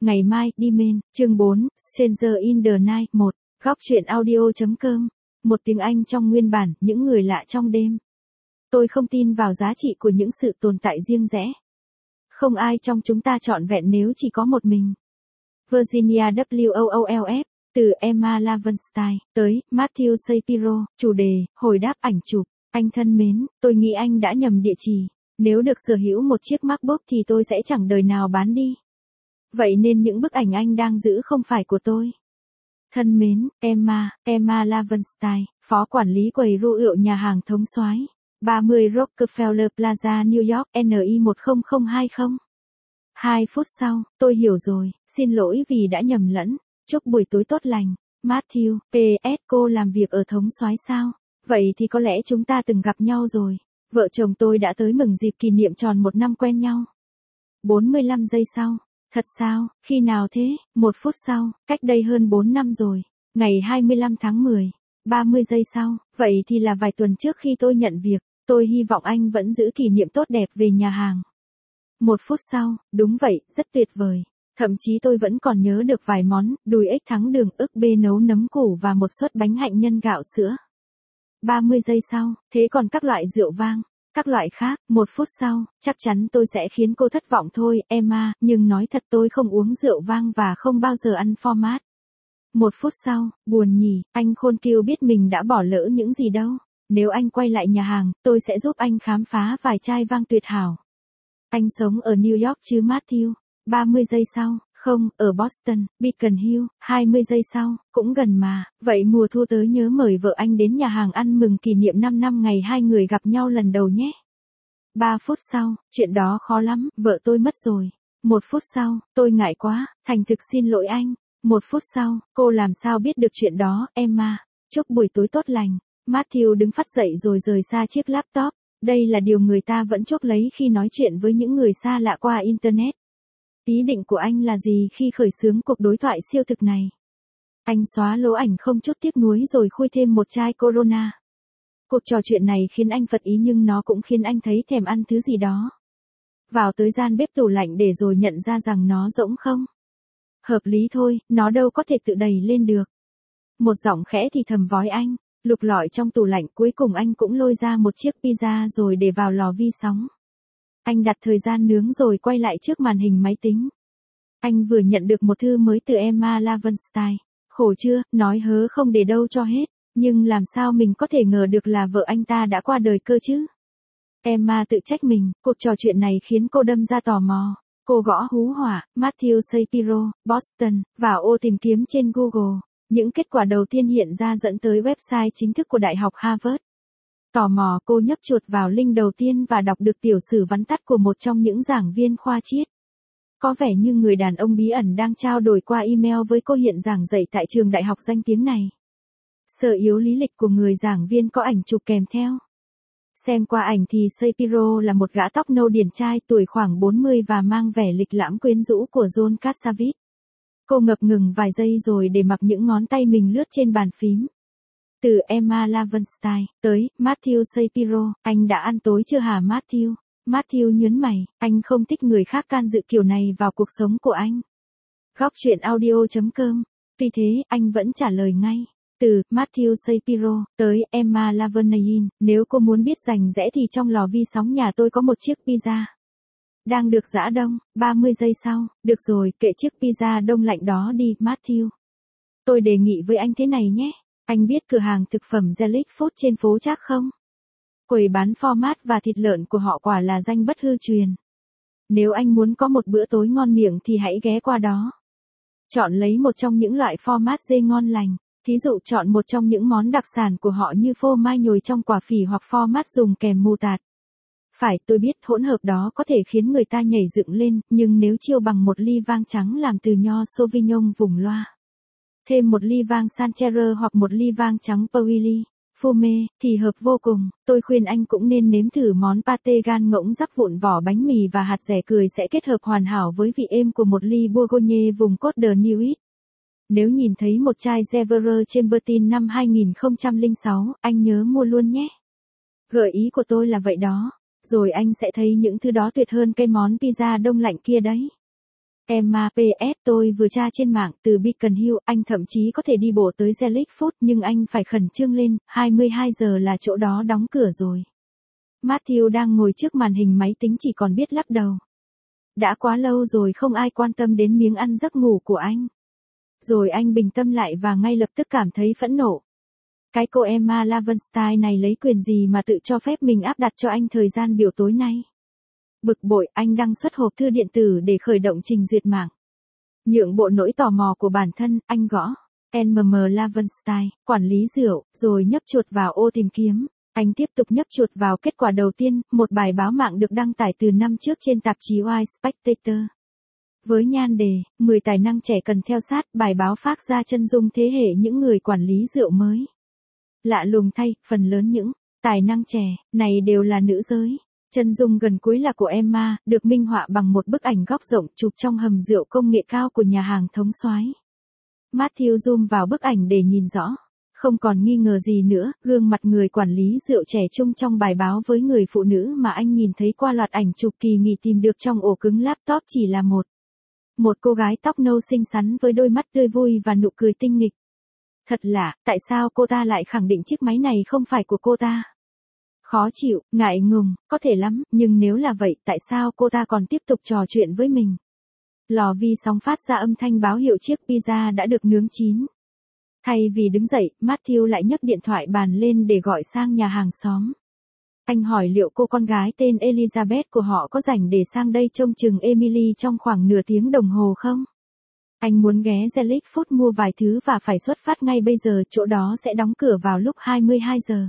Ngày mai, đi men, chương 4, Stranger in the Night 1, góc truyện audio.com, một tiếng Anh trong nguyên bản, những người lạ trong đêm. Tôi không tin vào giá trị của những sự tồn tại riêng rẽ. Không ai trong chúng ta trọn vẹn nếu chỉ có một mình. Virginia Woolf, từ Emma Lavenstein, tới, Matthew Shapiro, chủ đề, hồi đáp ảnh chụp. Anh thân mến, tôi nghĩ anh đã nhầm địa chỉ. Nếu được sở hữu một chiếc MacBook thì tôi sẽ chẳng đời nào bán đi. Vậy nên những bức ảnh anh đang giữ không phải của tôi. Thân mến, Emma Lavenstein, phó quản lý quầy rượu nhà hàng thống soái 30 Rockefeller Plaza, New York, NI 10020. 2 phút sau, tôi hiểu rồi, xin lỗi vì đã nhầm lẫn. Chúc buổi tối tốt lành. Matthew, PS, cô làm việc ở thống soái sao? Vậy thì có lẽ chúng ta từng gặp nhau rồi. Vợ chồng tôi đã tới mừng dịp kỷ niệm tròn 1 năm quen nhau. 45 giây sau. Thật sao, khi nào thế? 1 phút sau, cách đây hơn 4 năm rồi. Ngày 25 tháng 10. 30 giây sau, vậy thì là vài tuần trước khi tôi nhận việc. Tôi hy vọng anh vẫn giữ kỷ niệm tốt đẹp về nhà hàng. 1 phút sau, đúng vậy, rất tuyệt vời. Thậm chí tôi vẫn còn nhớ được vài món, đùi ếch thắng đường, ức bê nấu nấm củ và một suất bánh hạnh nhân gạo sữa. 30 giây sau, thế còn các loại rượu vang, các loại khác, 1 phút sau, chắc chắn tôi sẽ khiến cô thất vọng thôi, Emma, nhưng nói thật tôi không uống rượu vang và không bao giờ ăn format. 1 phút sau, buồn nhỉ, anh khôn kiêu biết mình đã bỏ lỡ những gì đâu. Nếu anh quay lại nhà hàng, tôi sẽ giúp anh khám phá vài chai vang tuyệt hảo. Anh sống ở New York chứ Matthew? 30 giây sau, không, ở Boston, Beacon Hill, 20 giây sau, cũng gần mà, vậy mùa thu tới nhớ mời vợ anh đến nhà hàng ăn mừng kỷ niệm 5 năm ngày hai người gặp nhau lần đầu nhé. 3 phút sau, chuyện đó khó lắm, vợ tôi mất rồi. 1 phút sau, tôi ngại quá, thành thực xin lỗi anh. 1 phút sau, cô làm sao biết được chuyện đó, Emma? Chúc buổi tối tốt lành. Matthew đứng phắt dậy rồi rời xa chiếc laptop. Đây là điều người ta vẫn chốc lấy khi nói chuyện với những người xa lạ qua Internet. Ý định của anh là gì khi khởi xướng cuộc đối thoại siêu thực này? Anh xóa lỗ ảnh không chút tiếc nuối rồi khui thêm một chai Corona. Cuộc trò chuyện này khiến anh phật ý nhưng nó cũng khiến anh thấy thèm ăn thứ gì đó. Vào tới gian bếp tủ lạnh để rồi nhận ra rằng nó rỗng không. Hợp lý thôi, nó đâu có thể tự đầy lên được. Một giọng khẽ thì thầm vói anh, lục lọi trong tủ lạnh cuối cùng anh cũng lôi ra một chiếc pizza rồi để vào lò vi sóng. Anh đặt thời gian nướng rồi quay lại trước màn hình máy tính. Anh vừa nhận được một thư mới từ Emma Lavenstein. Khổ chưa, nói hớ không để đâu cho hết. Nhưng làm sao mình có thể ngờ được là vợ anh ta đã qua đời cơ chứ? Emma tự trách mình, cuộc trò chuyện này khiến cô đâm ra tò mò. Cô gõ hú hỏa, Matthew Shapiro, Boston, vào ô tìm kiếm trên Google. Những kết quả đầu tiên hiện ra dẫn tới website chính thức của Đại học Harvard. Tò mò cô nhấp chuột vào link đầu tiên và đọc được tiểu sử vắn tắt của một trong những giảng viên khoa triết. Có vẻ như người đàn ông bí ẩn đang trao đổi qua email với cô hiện giảng dạy tại trường đại học danh tiếng này. Sở yếu lý lịch của người giảng viên có ảnh chụp kèm theo. Xem qua ảnh thì Shapiro là một gã tóc nâu điển trai tuổi khoảng 40 và mang vẻ lịch lãm quyến rũ của John Cassavetes. Cô ngập ngừng vài giây rồi để mặc những ngón tay mình lướt trên bàn phím. Từ Emma Lavenstein, tới, Matthew Shapiro, anh đã ăn tối chưa hả Matthew? Matthew nhớn mày, anh không thích người khác can dự kiểu này vào cuộc sống của anh. Góc truyện audio.com, vì thế, anh vẫn trả lời ngay. Từ, Matthew Shapiro, tới, Emma Lavenstein, nếu cô muốn biết rành rẽ thì trong lò vi sóng nhà tôi có một chiếc pizza. Đang được giã đông, 30 giây sau, được rồi, kệ chiếc pizza đông lạnh đó đi, Matthew. Tôi đề nghị với anh thế này nhé. Anh biết cửa hàng thực phẩm Zelic Food trên phố Trác không? Quầy bán format và thịt lợn của họ quả là danh bất hư truyền. Nếu anh muốn có một bữa tối ngon miệng thì hãy ghé qua đó. Chọn lấy một trong những loại format dê ngon lành. Thí dụ chọn một trong những món đặc sản của họ như phô mai nhồi trong quả phỉ hoặc format dùng kèm mù tạt. Phải, tôi biết hỗn hợp đó có thể khiến người ta nhảy dựng lên, nhưng nếu chiêu bằng một ly vang trắng làm từ nho Sauvignon vùng loa. Thêm một ly vang Sancerre hoặc một ly vang trắng Pouilly, Fumé, thì hợp vô cùng. Tôi khuyên anh cũng nên nếm thử món pate gan ngỗng rắc vụn vỏ bánh mì và hạt dẻ cười sẽ kết hợp hoàn hảo với vị êm của một ly Bourgogne vùng Côte d'Ivoire. Nếu nhìn thấy một chai Gevrey Chambertin năm 2006, anh nhớ mua luôn nhé. Gợi ý của tôi là vậy đó. Rồi anh sẽ thấy những thứ đó tuyệt hơn cái món pizza đông lạnh kia đấy. Emma PS tôi vừa tra trên mạng từ Beacon Hill, anh thậm chí có thể đi bộ tới Zellic Food nhưng anh phải khẩn trương lên, 22 giờ là chỗ đó đóng cửa rồi. Matthew đang ngồi trước màn hình máy tính chỉ còn biết lắc đầu. Đã quá lâu rồi không ai quan tâm đến miếng ăn giấc ngủ của anh. Rồi anh bình tâm lại và ngay lập tức cảm thấy phẫn nộ. Cái cô Emma Lavenstein này lấy quyền gì mà tự cho phép mình áp đặt cho anh thời gian biểu tối nay. Bực bội, anh đăng xuất hộp thư điện tử để khởi động trình duyệt mạng. Nhượng bộ nỗi tò mò của bản thân, anh gõ NMM Lavenstein, quản lý rượu, rồi nhấp chuột vào ô tìm kiếm. Anh tiếp tục nhấp chuột vào kết quả đầu tiên, một bài báo mạng được đăng tải từ năm trước trên tạp chí White Spectator. Với nhan đề, 10 tài năng trẻ cần theo sát, bài báo phác ra chân dung thế hệ những người quản lý rượu mới. Lạ lùng thay, phần lớn những tài năng trẻ này đều là nữ giới. Chân dung gần cuối là của Emma, được minh họa bằng một bức ảnh góc rộng chụp trong hầm rượu công nghệ cao của nhà hàng thống soái. Matthew zoom vào bức ảnh để nhìn rõ. Không còn nghi ngờ gì nữa, gương mặt người quản lý rượu trẻ trung trong bài báo với người phụ nữ mà anh nhìn thấy qua loạt ảnh chụp kỳ nghỉ tìm được trong ổ cứng laptop chỉ là một cô gái tóc nâu xinh xắn với đôi mắt tươi vui và nụ cười tinh nghịch. Thật lạ, tại sao cô ta lại khẳng định chiếc máy này không phải của cô ta? Khó chịu, ngại ngùng, có thể lắm, nhưng nếu là vậy, tại sao cô ta còn tiếp tục trò chuyện với mình? Lò vi sóng phát ra âm thanh báo hiệu chiếc pizza đã được nướng chín. Thay vì đứng dậy, Matthew lại nhấc điện thoại bàn lên để gọi sang nhà hàng xóm. Anh hỏi liệu cô con gái tên Elizabeth của họ có rảnh để sang đây trông chừng Emily trong khoảng nửa tiếng đồng hồ không? Anh muốn ghé Zellic Food mua vài thứ và phải xuất phát ngay bây giờ, chỗ đó sẽ đóng cửa vào lúc 22 giờ.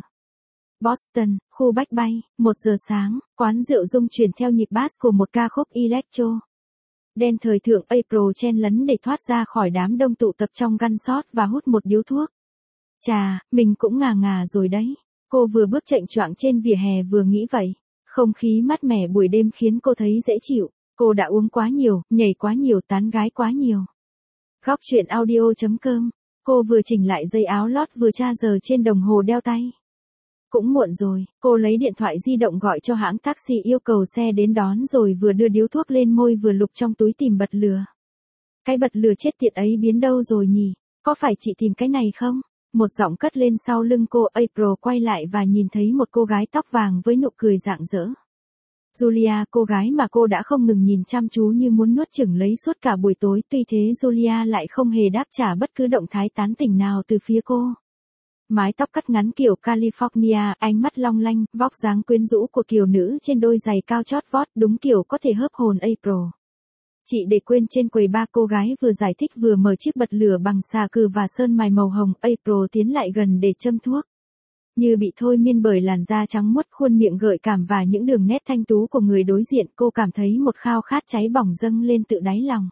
Boston, khu Bách Bay, 1 giờ sáng, quán rượu rung chuyển theo nhịp bass của một ca khúc electro. Đen thời thượng April chen lấn để thoát ra khỏi đám đông tụ tập trong Gun Shot và hút một điếu thuốc. Chà, mình cũng ngà ngà rồi đấy. Cô vừa bước chệnh choạng trên vỉa hè vừa nghĩ vậy. Không khí mát mẻ buổi đêm khiến cô thấy dễ chịu. Cô đã uống quá nhiều, nhảy quá nhiều, tán gái quá nhiều. Góc chuyện audio.com. Cô vừa chỉnh lại dây áo lót vừa tra giờ trên đồng hồ đeo tay. Cũng muộn rồi, cô lấy điện thoại di động gọi cho hãng taxi yêu cầu xe đến đón rồi vừa đưa điếu thuốc lên môi vừa lục trong túi tìm bật lửa. Cái bật lửa chết tiệt ấy biến đâu rồi nhỉ? Có phải chị tìm cái này không? Một giọng cất lên sau lưng cô. April quay lại và nhìn thấy một cô gái tóc vàng với nụ cười rạng rỡ. Julia, cô gái mà cô đã không ngừng nhìn chăm chú như muốn nuốt chửng lấy suốt cả buổi tối. Tuy thế Julia lại không hề đáp trả bất cứ động thái tán tỉnh nào từ phía cô. Mái tóc cắt ngắn kiểu California, ánh mắt long lanh, vóc dáng quyến rũ của kiều nữ trên đôi giày cao chót vót, đúng kiểu có thể hớp hồn April. Chị để quên trên quầy bar, cô gái vừa giải thích vừa mở chiếc bật lửa bằng xà cừ và sơn mài màu hồng. April tiến lại gần để châm thuốc. Như bị thôi miên bởi làn da trắng muốt, khuôn miệng gợi cảm và những đường nét thanh tú của người đối diện, cô cảm thấy một khao khát cháy bỏng dâng lên tự đáy lòng.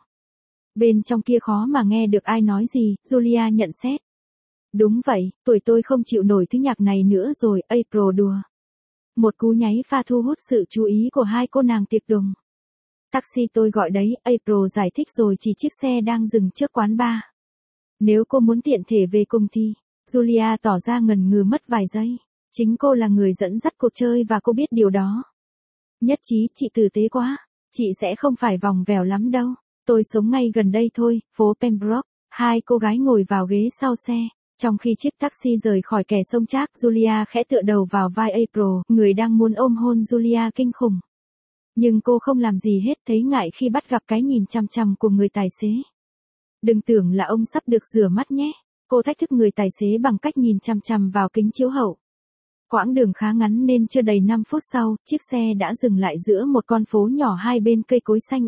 Bên trong kia khó mà nghe được ai nói gì, Julia nhận xét. Đúng vậy, tuổi tôi không chịu nổi thứ nhạc này nữa rồi, April đùa. Một cú nháy pha thu hút sự chú ý của hai cô nàng tiệc tùng. Taxi tôi gọi đấy, April giải thích rồi chỉ chiếc xe đang dừng trước quán bar. Nếu cô muốn tiện thể về cùng thì, Julia tỏ ra ngần ngừ mất vài giây. Chính cô là người dẫn dắt cuộc chơi và cô biết điều đó. Nhất trí, chị tử tế quá. Chị sẽ không phải vòng vèo lắm đâu. Tôi sống ngay gần đây thôi, phố Pembroke. Hai cô gái ngồi vào ghế sau xe. Trong khi chiếc taxi rời khỏi kẻ sông Trác, Julia khẽ tựa đầu vào vai April, người đang muốn ôm hôn Julia kinh khủng. Nhưng cô không làm gì hết, thấy ngại khi bắt gặp cái nhìn chằm chằm của người tài xế. Đừng tưởng là ông sắp được rửa mắt nhé. Cô thách thức người tài xế bằng cách nhìn chằm chằm vào kính chiếu hậu. Quãng đường khá ngắn nên chưa đầy 5 phút sau, chiếc xe đã dừng lại giữa một con phố nhỏ hai bên cây cối xanh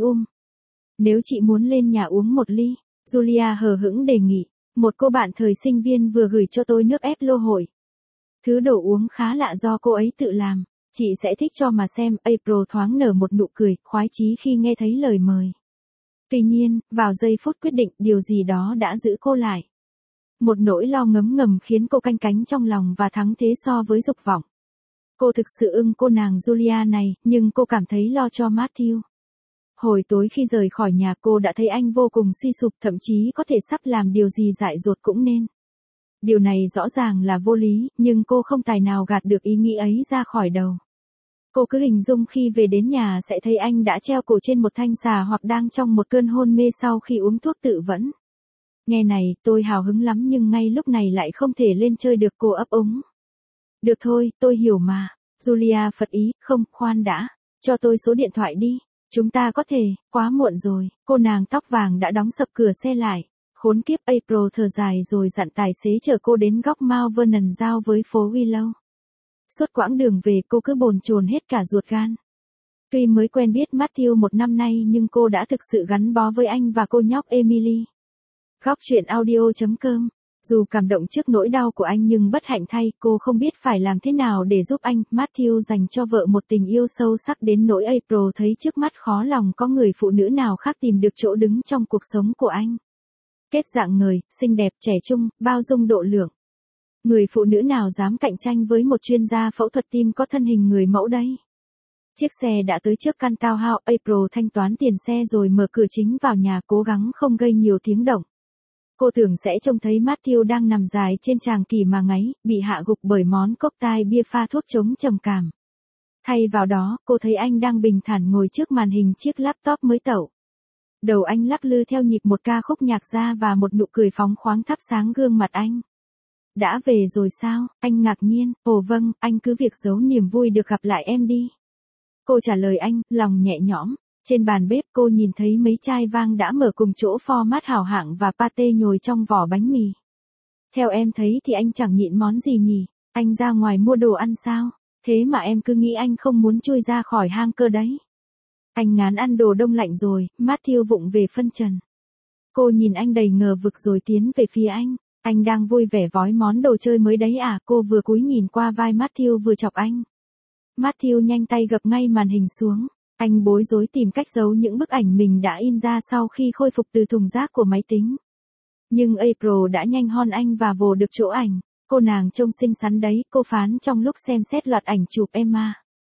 Nếu chị muốn lên nhà uống một ly, Julia hờ hững đề nghị. Một cô bạn thời sinh viên vừa gửi cho tôi nước ép lô hội. Thứ đồ uống khá lạ do cô ấy tự làm. Chị sẽ thích cho mà xem. April thoáng nở một nụ cười, khoái chí khi nghe thấy lời mời. Tuy nhiên, vào giây phút quyết định, điều gì đó đã giữ cô lại. Một nỗi lo ngấm ngầm khiến cô canh cánh trong lòng và thắng thế so với dục vọng. Cô thực sự ưng cô nàng Julia này, nhưng cô cảm thấy lo cho Matthew. Hồi tối khi rời khỏi nhà cô đã thấy anh vô cùng suy sụp, thậm chí có thể sắp làm điều gì dại dột cũng nên. Điều này rõ ràng là vô lý, nhưng cô không tài nào gạt được ý nghĩ ấy ra khỏi đầu. Cô cứ hình dung khi về đến nhà sẽ thấy anh đã treo cổ trên một thanh xà hoặc đang trong một cơn hôn mê sau khi uống thuốc tự vẫn. Nghe này, tôi hào hứng lắm nhưng ngay lúc này lại không thể lên chơi được, cô ấp úng. Được thôi, tôi hiểu mà. Julia phật ý, không, khoan đã. Cho tôi số điện thoại đi. Chúng ta có thể, quá muộn rồi. Cô nàng tóc vàng đã đóng sập cửa xe lại. Khốn kiếp, April thở dài rồi dặn tài xế chở cô đến góc Mount Vernon giao với phố Willow. Suốt quãng đường về cô cứ bồn chồn hết cả ruột gan. Tuy mới quen biết Matthew một năm nay nhưng cô đã thực sự gắn bó với anh và cô nhóc Emily. Góc truyện audio.com. Dù cảm động trước nỗi đau của anh nhưng bất hạnh thay, cô không biết phải làm thế nào để giúp anh. Matthew dành cho vợ một tình yêu sâu sắc đến nỗi April thấy trước mắt khó lòng có người phụ nữ nào khác tìm được chỗ đứng trong cuộc sống của anh. Kết dạng người, xinh đẹp, trẻ trung, bao dung độ lượng. Người phụ nữ nào dám cạnh tranh với một chuyên gia phẫu thuật tim có thân hình người mẫu đây? Chiếc xe đã tới trước căn townhouse, April thanh toán tiền xe rồi mở cửa chính vào nhà, cố gắng không gây nhiều tiếng động. Cô tưởng sẽ trông thấy Matthew đang nằm dài trên tràng kỷ mà ngáy, bị hạ gục bởi món cocktail bia pha thuốc chống trầm cảm. Thay vào đó, cô thấy anh đang bình thản ngồi trước màn hình chiếc laptop mới tậu. Đầu anh lắc lư theo nhịp một ca khúc nhạc ra và một nụ cười phóng khoáng thắp sáng gương mặt anh. Đã về rồi sao? Anh ngạc nhiên. Ồ vâng, anh cứ việc giấu niềm vui được gặp lại em đi. Cô trả lời anh, lòng nhẹ nhõm. Trên bàn bếp cô nhìn thấy mấy chai vang đã mở cùng chỗ format hảo hạng và pate nhồi trong vỏ bánh mì. Theo em thấy thì anh chẳng nhịn món gì nhỉ? Anh ra ngoài mua đồ ăn sao? Thế mà em cứ nghĩ anh không muốn chui ra khỏi hang cơ đấy. Anh ngán ăn đồ đông lạnh rồi, Matthew vụng về phân trần. Cô nhìn anh đầy ngờ vực rồi tiến về phía anh. Anh đang vui vẻ vói món đồ chơi mới đấy à? Cô vừa cúi nhìn qua vai Matthew vừa chọc anh. Matthew nhanh tay gập ngay màn hình xuống. Anh bối rối tìm cách giấu những bức ảnh mình đã in ra sau khi khôi phục từ thùng rác của máy tính. Nhưng April đã nhanh hơn anh và vồ được chỗ ảnh. Cô nàng trông xinh xắn đấy, cô phán trong lúc xem xét loạt ảnh chụp Emma.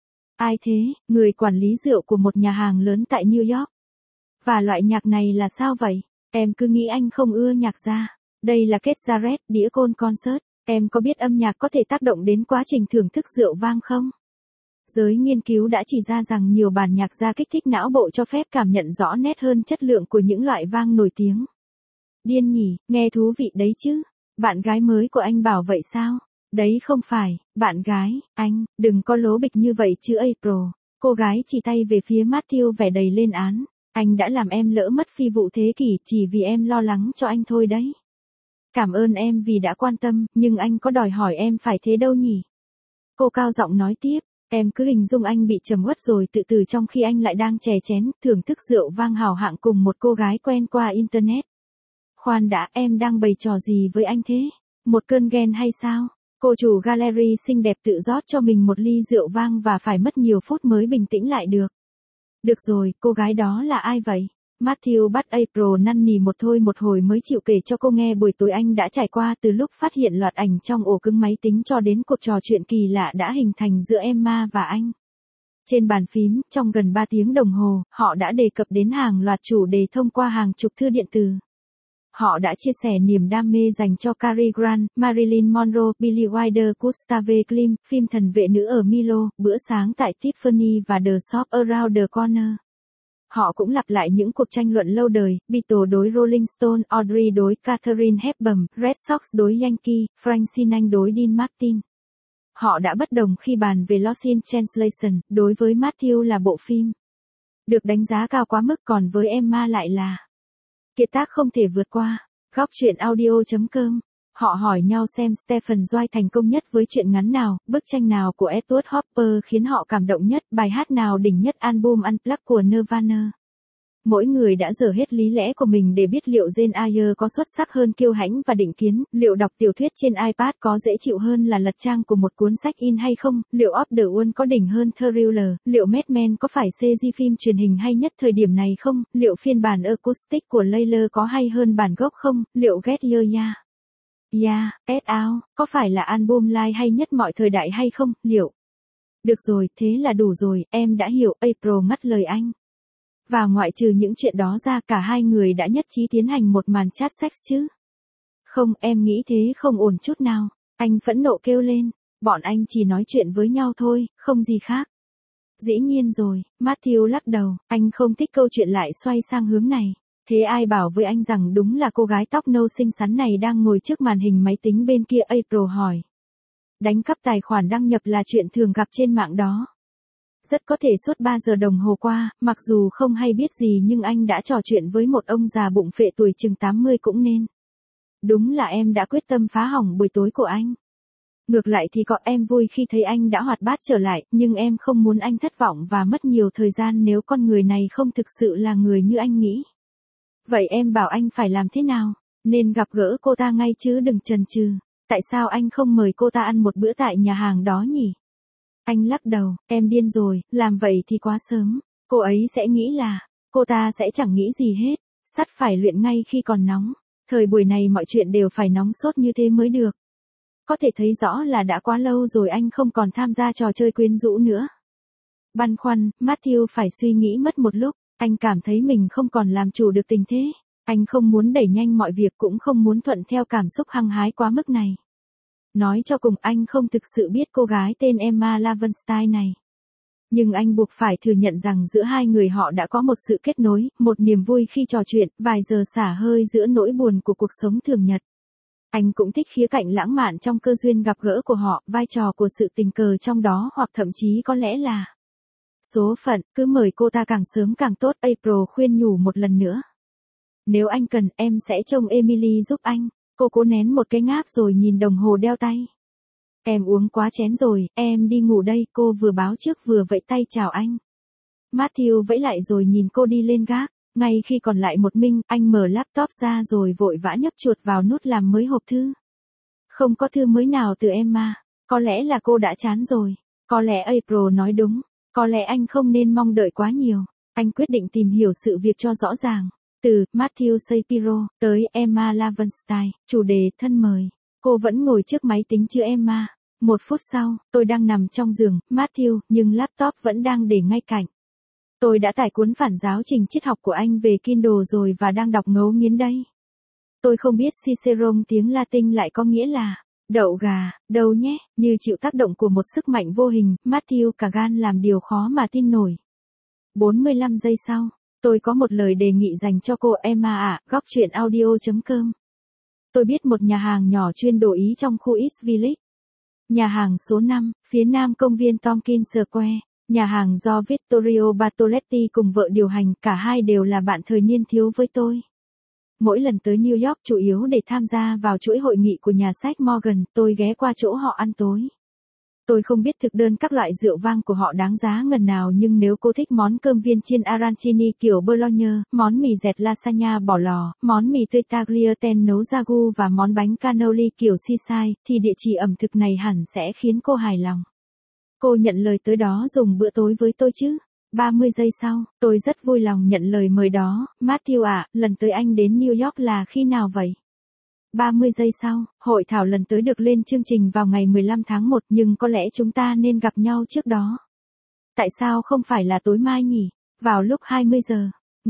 Ai thế? Người quản lý rượu của một nhà hàng lớn tại New York. Và loại nhạc này là sao vậy? Em cứ nghĩ anh không ưa nhạc ra. Đây là Keith Jarrett, đĩa côn concert. Em có biết âm nhạc có thể tác động đến quá trình thưởng thức rượu vang không? Giới nghiên cứu đã chỉ ra rằng nhiều bản nhạc ra kích thích não bộ cho phép cảm nhận rõ nét hơn chất lượng của những loại vang nổi tiếng. Điên nhỉ, nghe thú vị đấy chứ. Bạn gái mới của anh bảo vậy sao? Đấy không phải, bạn gái, anh, đừng có lố bịch như vậy chứ April. Cô gái chỉ tay về phía Matthew vẻ đầy lên án. Anh đã làm em lỡ mất phi vụ thế kỷ chỉ vì em lo lắng cho anh thôi đấy. Cảm ơn em vì đã quan tâm, nhưng anh có đòi hỏi em phải thế đâu nhỉ? Cô cao giọng nói tiếp. Em cứ hình dung anh bị trầm uất rồi tự tử trong khi anh lại đang chè chén, thưởng thức rượu vang hào hạng cùng một cô gái quen qua Internet. Khoan đã, em đang bày trò gì với anh thế? Một cơn ghen hay sao? Cô chủ gallery xinh đẹp tự rót cho mình một ly rượu vang và phải mất nhiều phút mới bình tĩnh lại được. Được rồi, cô gái đó là ai vậy? Matthew bắt April năn nỉ một hồi mới chịu kể cho cô nghe buổi tối anh đã trải qua từ lúc phát hiện loạt ảnh trong ổ cứng máy tính cho đến cuộc trò chuyện kỳ lạ đã hình thành giữa Emma và anh. Trên bàn phím, trong gần 3 tiếng đồng hồ, họ đã đề cập đến hàng loạt chủ đề thông qua hàng chục thư điện tử. Họ đã chia sẻ niềm đam mê dành cho Cary Grant, Marilyn Monroe, Billy Wilder, Gustave Klimt, phim Thần vệ nữ ở Milo, bữa sáng tại Tiffany và The Shop Around the Corner. Họ cũng lặp lại những cuộc tranh luận lâu đời, Beatles đối Rolling Stone, Audrey đối Katharine Hepburn, Red Sox đối Yankee, Frank Sinatra đối Dean Martin. Họ đã bất đồng khi bàn về Lost in Translation, đối với Matthew là bộ phim được đánh giá cao quá mức, còn với Emma lại là kiệt tác không thể vượt qua. Góc truyện audio.com. Họ hỏi nhau xem Stephen Zweig thành công nhất với truyện ngắn nào, bức tranh nào của Edward Hopper khiến họ cảm động nhất, bài hát nào đỉnh nhất, album Unplugged của Nirvana. Mỗi người đã dở hết lý lẽ của mình để biết liệu Jane Eyre có xuất sắc hơn kiêu hãnh và định kiến, liệu đọc tiểu thuyết trên iPad có dễ chịu hơn là lật trang của một cuốn sách in hay không, liệu Off the Wall có đỉnh hơn Thriller, liệu Mad Men có phải CG phim truyền hình hay nhất thời điểm này không, liệu phiên bản acoustic của Layla có hay hơn bản gốc không, liệu Get Your Get Out có phải là album live hay nhất mọi thời đại hay không, liệu... Được rồi, thế là đủ rồi, em đã hiểu, April ngắt lời anh. Và ngoại trừ những chuyện đó ra, cả hai người đã nhất trí tiến hành một màn chat sex chứ? Không, em nghĩ thế không ổn chút nào. Anh phẫn nộ kêu lên. Bọn anh chỉ nói chuyện với nhau thôi, không gì khác. Dĩ nhiên rồi, Matthew lắc đầu, anh không thích câu chuyện lại xoay sang hướng này. Thế ai bảo với anh rằng đúng là cô gái tóc nâu xinh xắn này đang ngồi trước màn hình máy tính bên kia, April hỏi. Đánh cắp tài khoản đăng nhập là chuyện thường gặp trên mạng đó. Rất có thể suốt 3 giờ đồng hồ qua, mặc dù không hay biết gì nhưng anh đã trò chuyện với một ông già bụng phệ tuổi chừng 80 cũng nên. Đúng là em đã quyết tâm phá hỏng buổi tối của anh. Ngược lại thì có em vui khi thấy anh đã hoạt bát trở lại, nhưng em không muốn anh thất vọng và mất nhiều thời gian nếu con người này không thực sự là người như anh nghĩ. Vậy em bảo anh phải làm thế nào? Nên gặp gỡ cô ta ngay chứ đừng chần chừ. Tại sao anh không mời cô ta ăn một bữa tại nhà hàng đó nhỉ? Anh lắc đầu, em điên rồi, làm vậy thì quá sớm. Cô ấy sẽ nghĩ là, cô ta sẽ chẳng nghĩ gì hết. Sắt phải luyện ngay khi còn nóng. Thời buổi này mọi chuyện đều phải nóng sốt như thế mới được. Có thể thấy rõ là đã quá lâu rồi anh không còn tham gia trò chơi quyến rũ nữa. Băn khoăn, Matthew phải suy nghĩ mất một lúc. Anh cảm thấy mình không còn làm chủ được tình thế. Anh không muốn đẩy nhanh mọi việc cũng không muốn thuận theo cảm xúc hăng hái quá mức này. Nói cho cùng anh không thực sự biết cô gái tên Emma Lavenstein này. Nhưng anh buộc phải thừa nhận rằng giữa hai người họ đã có một sự kết nối, một niềm vui khi trò chuyện, vài giờ xả hơi giữa nỗi buồn của cuộc sống thường nhật. Anh cũng thích khía cạnh lãng mạn trong cơ duyên gặp gỡ của họ, vai trò của sự tình cờ trong đó hoặc thậm chí có lẽ là số phận, cứ mời cô ta càng sớm càng tốt, April khuyên nhủ một lần nữa. Nếu anh cần, em sẽ trông Emily giúp anh. Cô cố nén một cái ngáp rồi nhìn đồng hồ đeo tay. Em uống quá chén rồi, em đi ngủ đây, cô vừa báo trước vừa vẫy tay chào anh. Matthew vẫy lại rồi nhìn cô đi lên gác. Ngay khi còn lại một mình, anh mở laptop ra rồi vội vã nhấp chuột vào nút làm mới hộp thư. Không có thư mới nào từ Emma. Có lẽ là cô đã chán rồi. Có lẽ April nói đúng. Có lẽ anh không nên mong đợi quá nhiều. Anh quyết định tìm hiểu sự việc cho rõ ràng. Từ Matthew Shapiro tới Emma Lavenstein, chủ đề thân mời. Cô vẫn ngồi trước máy tính chứ Emma. 1 phút sau, tôi đang nằm trong giường, Matthew, nhưng laptop vẫn đang để ngay cạnh. Tôi đã tải cuốn phản giáo trình triết học của anh về Kindle rồi và đang đọc ngấu nghiến đây. Tôi không biết Cicerone tiếng Latin lại có nghĩa là đậu gà, đâu nhé, như chịu tác động của một sức mạnh vô hình, Matthew cả gan làm điều khó mà tin nổi. 45 giây sau, tôi có một lời đề nghị dành cho cô Emma ạ, góc chuyện audio.com. Tôi biết một nhà hàng nhỏ chuyên đồ Ý trong khu East Village. Nhà hàng số 5, phía nam công viên Tompkins Square. Nhà hàng do Vittorio Bartoletti cùng vợ điều hành, cả hai đều là bạn thời niên thiếu với tôi. Mỗi lần tới New York chủ yếu để tham gia vào chuỗi hội nghị của nhà sách Morgan, tôi ghé qua chỗ họ ăn tối. Tôi không biết thực đơn các loại rượu vang của họ đáng giá ngần nào, nhưng nếu cô thích món cơm viên chiên arancini kiểu Bologna, món mì dẹt lasagna bỏ lò, món mì tươi tagliatelle nấu ragu và món bánh cannoli kiểu seaside, thì địa chỉ ẩm thực này hẳn sẽ khiến cô hài lòng. Cô nhận lời tới đó dùng bữa tối với tôi chứ? 30 giây sau, tôi rất vui lòng nhận lời mời đó. Matthew ạ, lần tới anh đến New York là khi nào vậy? 30 giây sau, hội thảo lần tới được lên chương trình vào ngày 15 tháng 1, nhưng có lẽ chúng ta nên gặp nhau trước đó. Tại sao không phải là tối mai nhỉ? Vào lúc 20 giờ.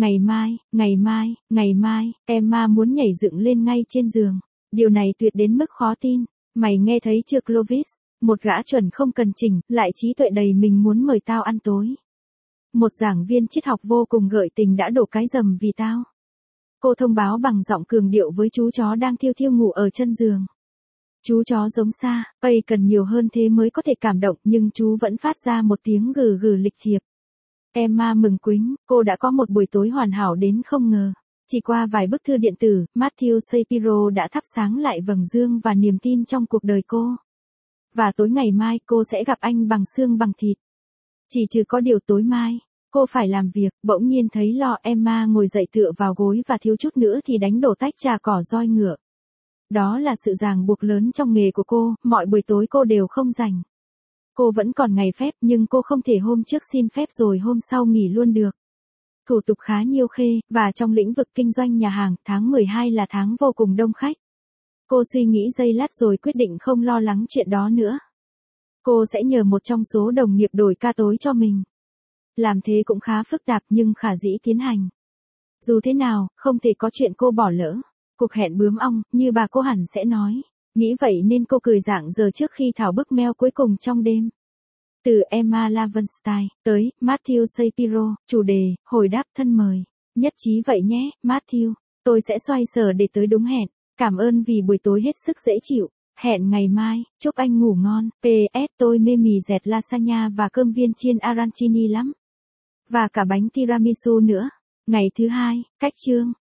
Ngày mai, Emma muốn nhảy dựng lên ngay trên giường. Điều này tuyệt đến mức khó tin. Mày nghe thấy chưa Clovis? Một gã chuẩn không cần chỉnh, lại trí tuệ đầy mình muốn mời tao ăn tối. Một giảng viên triết học vô cùng gợi tình đã đổ cái rầm vì tao. Cô thông báo bằng giọng cường điệu với chú chó đang thiêu thiêu ngủ ở chân giường. Chú chó giống xa, cần nhiều hơn thế mới có thể cảm động, nhưng chú vẫn phát ra một tiếng gừ gừ lịch thiệp. Emma mừng quính, cô đã có một buổi tối hoàn hảo đến không ngờ. Chỉ qua vài bức thư điện tử, Matthew Shapiro đã thắp sáng lại vầng dương và niềm tin trong cuộc đời cô. Và tối ngày mai cô sẽ gặp anh bằng xương bằng thịt. Chỉ trừ có điều tối mai, cô phải làm việc. Bỗng nhiên thấy lo, Emma ngồi dậy tựa vào gối và thiếu chút nữa thì đánh đổ tách trà cỏ roi ngựa. Đó là sự ràng buộc lớn trong nghề của cô, mọi buổi tối cô đều không rảnh. Cô vẫn còn ngày phép nhưng cô không thể hôm trước xin phép rồi hôm sau nghỉ luôn được. Thủ tục khá nhiêu khê, và trong lĩnh vực kinh doanh nhà hàng, tháng 12 là tháng vô cùng đông khách. Cô suy nghĩ giây lát rồi quyết định không lo lắng chuyện đó nữa. Cô sẽ nhờ một trong số đồng nghiệp đổi ca tối cho mình. Làm thế cũng khá phức tạp nhưng khả dĩ tiến hành. Dù thế nào, không thể có chuyện cô bỏ lỡ. Cuộc hẹn bướm ong, như bà cô hẳn sẽ nói. Nghĩ vậy nên cô cười rạng rỡ trước khi thảo bức mail cuối cùng trong đêm. Từ Emma Lavenstein, tới, Matthew Shapiro, chủ đề, hồi đáp thân mời. Nhất trí vậy nhé, Matthew. Tôi sẽ xoay sở để tới đúng hẹn. Cảm ơn vì buổi tối hết sức dễ chịu. Hẹn ngày mai, chúc anh ngủ ngon. PS tôi mê mì dẹt lasagna và cơm viên chiên arancini lắm. Và cả bánh tiramisu nữa. Ngày thứ hai, cách chương.